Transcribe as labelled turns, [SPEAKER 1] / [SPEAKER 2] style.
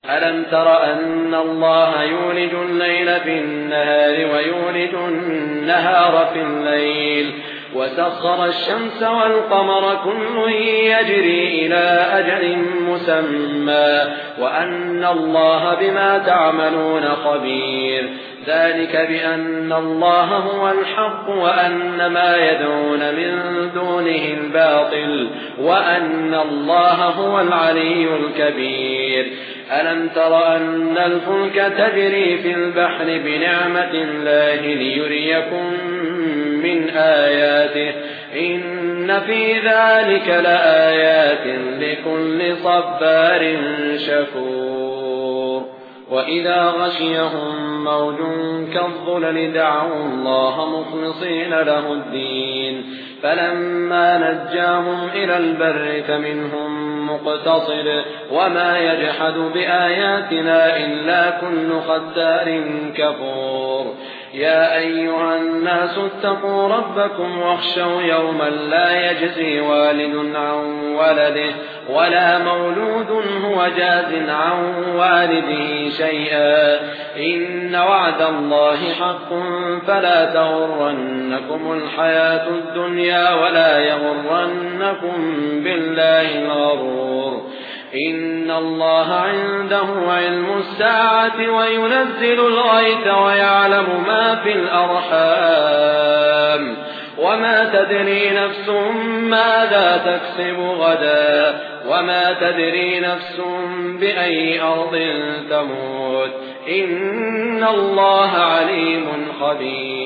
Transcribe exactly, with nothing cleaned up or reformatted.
[SPEAKER 1] ألم تر أن الله يولج الليل في النهار ويولج النهار في الليل وسخر الشمس والقمر كل يجري إلى أجل مسمى وأن الله بما تعملون خبير ذلك بأن الله هو الحق وأن ما يدعون من دونه الباطل وأن الله هو العلي الكبير ألم تر أن الفلك تجري في البحر بنعمة الله ليريكم من آياته إن في ذلك لآيات لكل صبار شكور وإذا غشيهم موج كالظلل دعوا الله مخلصين له الدين فلما نجاهم إلى البر فمنهم مقتصد وما يجحد بآياتنا إلا كل ختار كفور يا أيها الناس اتقوا ربكم واخشوا يوما لا يجزي والد عن ولده ولا مولود هو جاز عن والده شيئا إن وعد الله حق فلا تغرنكم الحياة الدنيا ولا يغرنكم بالله الغرور إن الله عنده علم الساعة وينزل الغيث ويعلم ما في الأرحام وما تدري نفس ماذا تكسب غدا وما تدري نفس بأي أرض تموت إن الله عليم خبير